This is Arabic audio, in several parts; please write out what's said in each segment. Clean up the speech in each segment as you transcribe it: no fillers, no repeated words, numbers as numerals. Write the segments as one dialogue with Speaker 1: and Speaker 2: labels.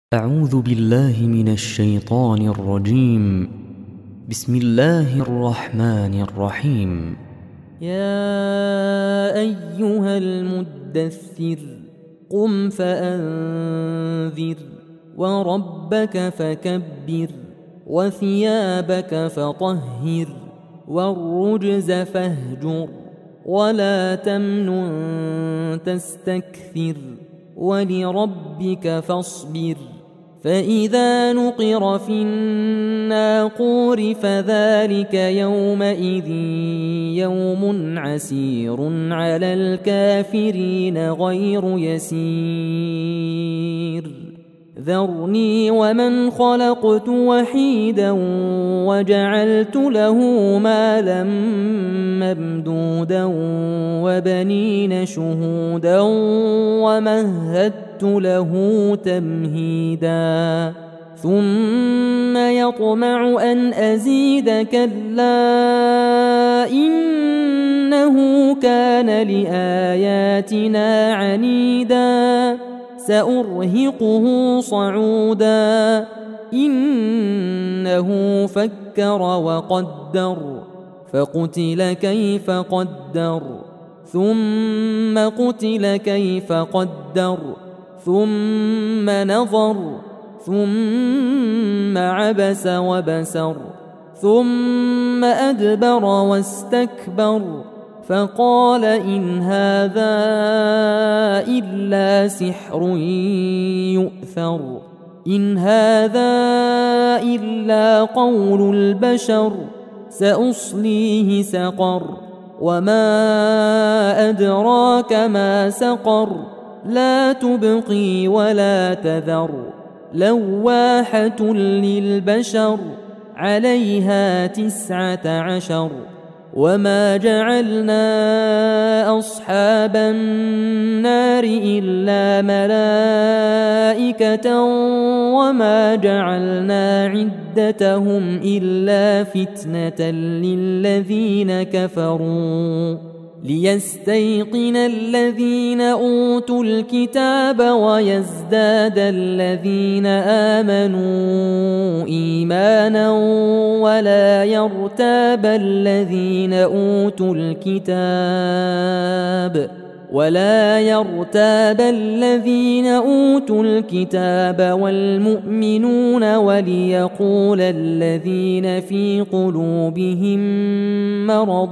Speaker 1: أعوذ بالله من الشيطان الرجيم. بسم الله الرحمن الرحيم.
Speaker 2: يا أيها المدثر قم فأنذر وربك فكبر وثيابك فطهر والرجز فاهجر ولا تمنن تستكثر ولربك فاصبر فإذا نقر في الناقور فذلك يومئذ يوم عسير على الكافرين غير يسير ذرني ومن خلقت وحيدا وجعلت له مالا ممدودا وبنين شهودا ومهدت له تمهيدا ثم يطمع أن أزيد كلا إنه كان لآياتنا عنيدا سأرهقه صعودا إنه فكر وقدر فقتل كيف قدر ثم قتل كيف قدر ثم نظر ثم عبس وبسر ثم أدبر واستكبر فقال إن هذا إلا سحر يؤثر إن هذا إلا قول البشر سأصليه سقر وما أدراك ما سقر لا تبقي ولا تذر لواحة للبشر عليها 19 وما جعلنا أصحاب النار إلا ملائكة وما جعلنا عدتهم إلا فتنة للذين كفروا ليستيقن الذين أوتوا الكتاب ويزداد الذين آمنوا إيمانا ولا يرتاب الذين أوتوا الكتاب والمؤمنون وليقول الذين في قلوبهم مرض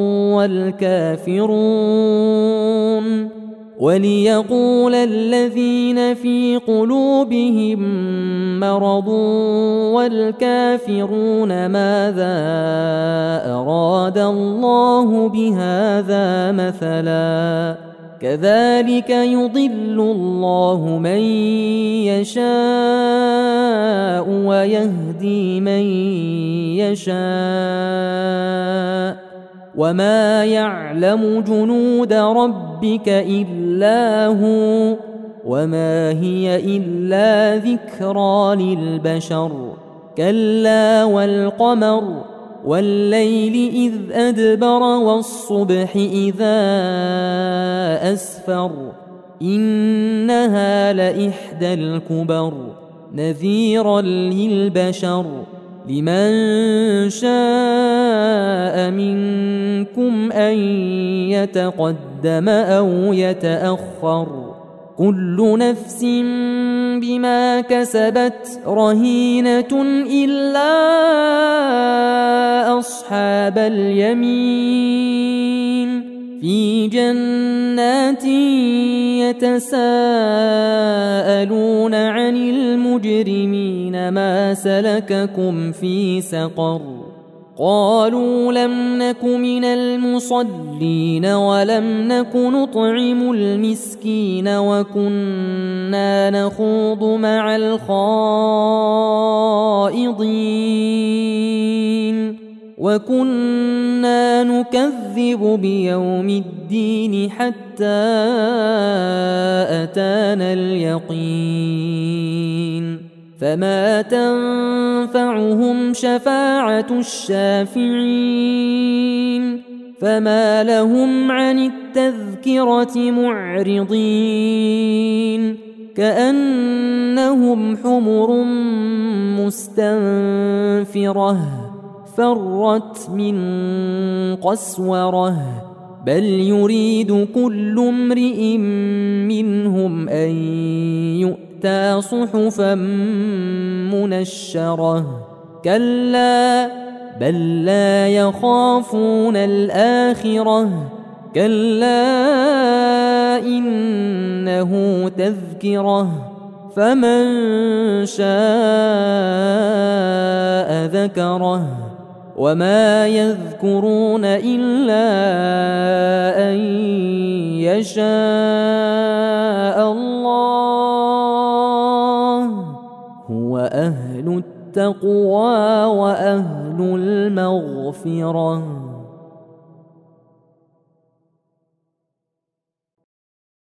Speaker 2: والكافرون ماذا أراد الله بهذا مثلا كذلك يضل الله من يشاء ويهدي من يشاء وما يعلم جنود ربك إلا هو وما هي إلا ذكرى للبشر كلا والقمر والليل إذ أدبر والصبح إذا أسفر إنها لإحدى الكبر نذيرا للبشر لمن شاء منكم أن يتقدم أو يتأخر كل نفس بما كسبت رهينة إلا أصحاب اليمين في جنات يتساءلون عن المجرمين ما سلككم في سقر قالوا لم نك من المصلين ولم نك نطعم المسكين وكنا نخوض مع الخائضين وكنا نكذب بيوم الدين حتى أتانا اليقين فما تنفعهم شفاعة الشافعين فما لهم عن التذكرة معرضين كأنهم حمر مستنفرة فرت من قسورة بل يريد كل امرئ منهم أن يؤتى صحفا منشرة كلا بل لا يخافون الآخرة كلا إنه تذكرة فمن شاء ذكره وما يذكرون إلا أن يشاء الله هو أهل التقوى وأهل المغفرة